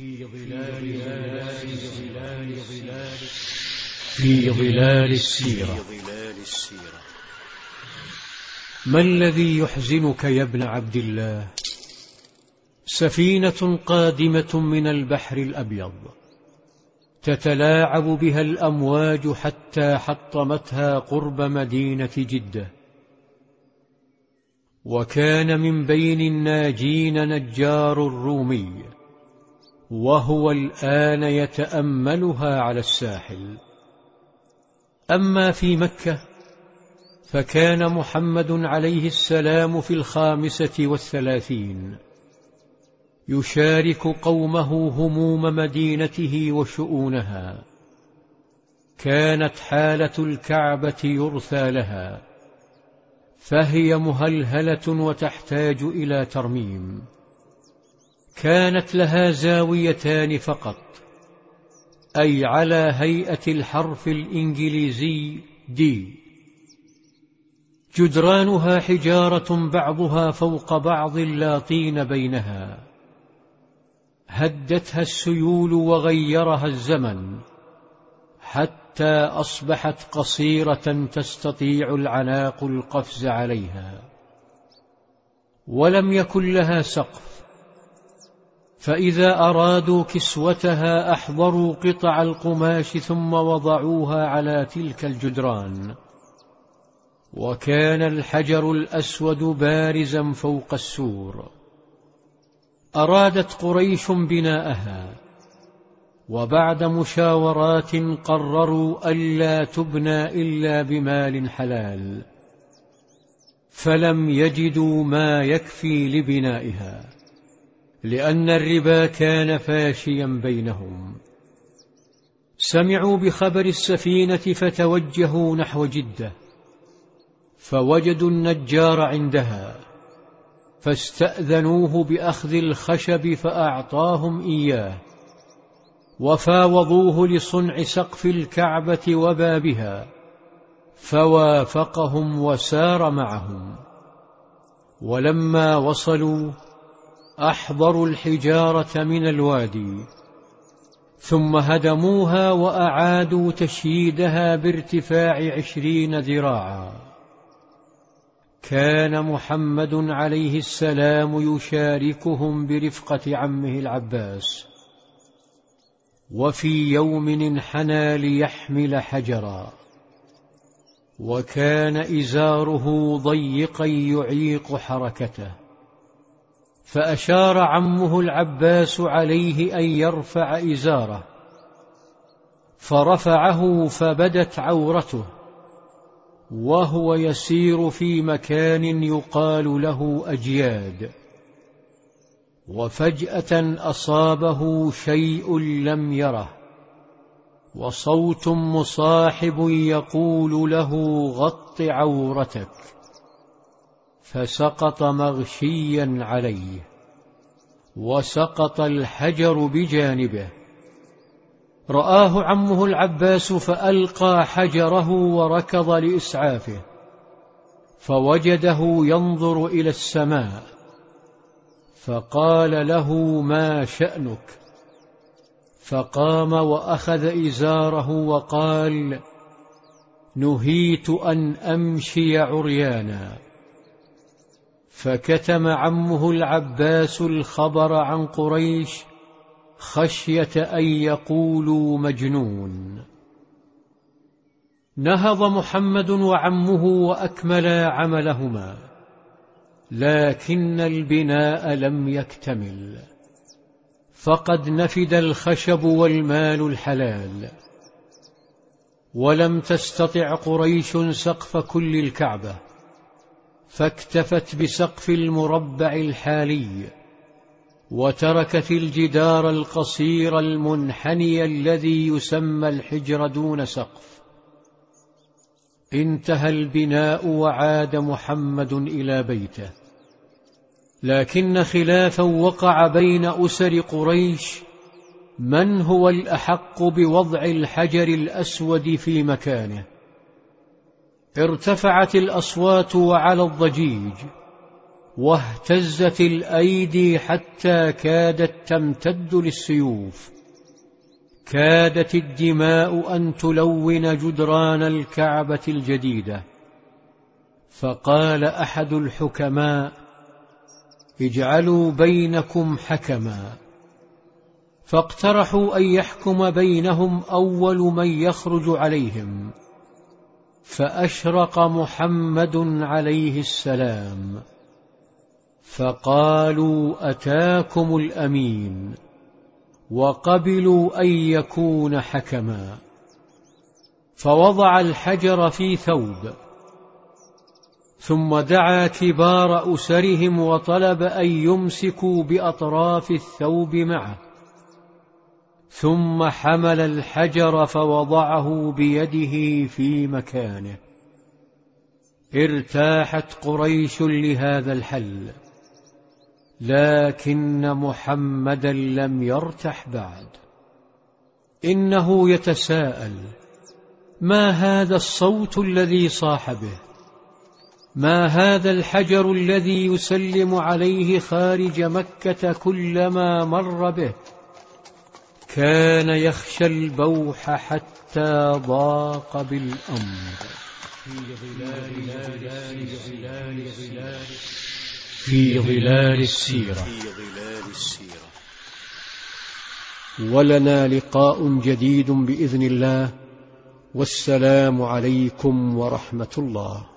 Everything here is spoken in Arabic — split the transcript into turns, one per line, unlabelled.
في ظلال السيرة. ما الذي يحزنك يا ابن عبد الله؟ سفينة قادمة من البحر الأبيض تتلاعب بها الأمواج حتى حطمتها قرب مدينة جدة، وكان من بين الناجين نجار رومي، وهو الآن يتأملها على الساحل. أما في مكة فكان محمد عليه السلام في 35 يشارك قومه هموم مدينته وشؤونها. كانت حالة الكعبة يرثى لها، فهي مهلهلة وتحتاج إلى ترميم. كانت لها زاويتان فقط، أي على هيئة الحرف الإنجليزي دي. جدرانها حجارة بعضها فوق بعض لا طين بينها. هدتها السيول وغيرها الزمن حتى أصبحت قصيرة تستطيع العناق القفز عليها، ولم يكن لها سقف، فإذا أرادوا كسوتها أحضروا قطع القماش ثم وضعوها على تلك الجدران. وكان الحجر الأسود بارزا فوق السور. أرادت قريش بناءها، وبعد مشاورات قرروا ألا تبنى إلا بمال حلال، فلم يجدوا ما يكفي لبنائها، لأن الربا كان فاشيا بينهم. سمعوا بخبر السفينة فتوجهوا نحو جدة، فوجدوا النجار عندها، فاستأذنوه بأخذ الخشب فأعطاهم إياه، وفاوضوه لصنع سقف الكعبة وبابها، فوافقهم وسار معهم. ولما وصلوا أحضروا الحجارة من الوادي، ثم هدموها وأعادوا تشييدها بارتفاع 20 ذراعا. كان محمد عليه السلام يشاركهم برفقة عمه العباس، وفي يوم انحنى ليحمل حجرا، وكان إزاره ضيقا يعيق حركته، فأشار عمه العباس عليه أن يرفع إزاره، فرفعه فبدت عورته، وهو يسير في مكان يقال له أجياد. وفجأة أصابه شيء لم يره، وصوت مصاحب يقول له: غط عورتك، فسقط مغشيا عليه، وسقط الحجر بجانبه. رآه عمه العباس فألقى حجره وركض لإسعافه، فوجده ينظر إلى السماء، فقال له: ما شأنك؟ فقام وأخذ إزاره وقال: نهيت أن أمشي عريانا. فكتم عمه العباس الخبر عن قريش خشية أن يقولوا مجنون. نهض محمد وعمه وأكملا عملهما، لكن البناء لم يكتمل، فقد نفد الخشب والمال الحلال، ولم تستطع قريش سقف كل الكعبة، فاكتفت بسقف المربع الحالي، وتركت الجدار القصير المنحني الذي يسمى الحجر دون سقف. انتهى البناء وعاد محمد إلى بيته، لكن خلافا وقع بين أسر قريش من هو الأحق بوضع الحجر الأسود في مكانه. ارتفعت الأصوات وعلى الضجيج، واهتزت الأيدي حتى كادت تمتد للسيوف، كادت الدماء أن تلون جدران الكعبة الجديدة. فقال أحد الحكماء: اجعلوا بينكم حكما. فاقترحوا أن يحكم بينهم أول من يخرج عليهم، فأشرق محمد عليه السلام، فقالوا: أتاكم الأمين، وقبلوا أن يكون حكما. فوضع الحجر في ثوب، ثم دعا كبار أسرهم وطلب أن يمسكوا بأطراف الثوب معه، ثم حمل الحجر فوضعه بيده في مكانه. ارتاحت قريش لهذا الحل، لكن محمدا لم يرتح بعد. إنه يتساءل: ما هذا الصوت الذي صاح به؟ ما هذا الحجر الذي يسلم عليه خارج مكة كلما مر به؟ كان يخشى البوح حتى ضاق بالأمر. في ظلال السيرة. ولنا لقاء جديد بإذن الله، والسلام عليكم ورحمة الله.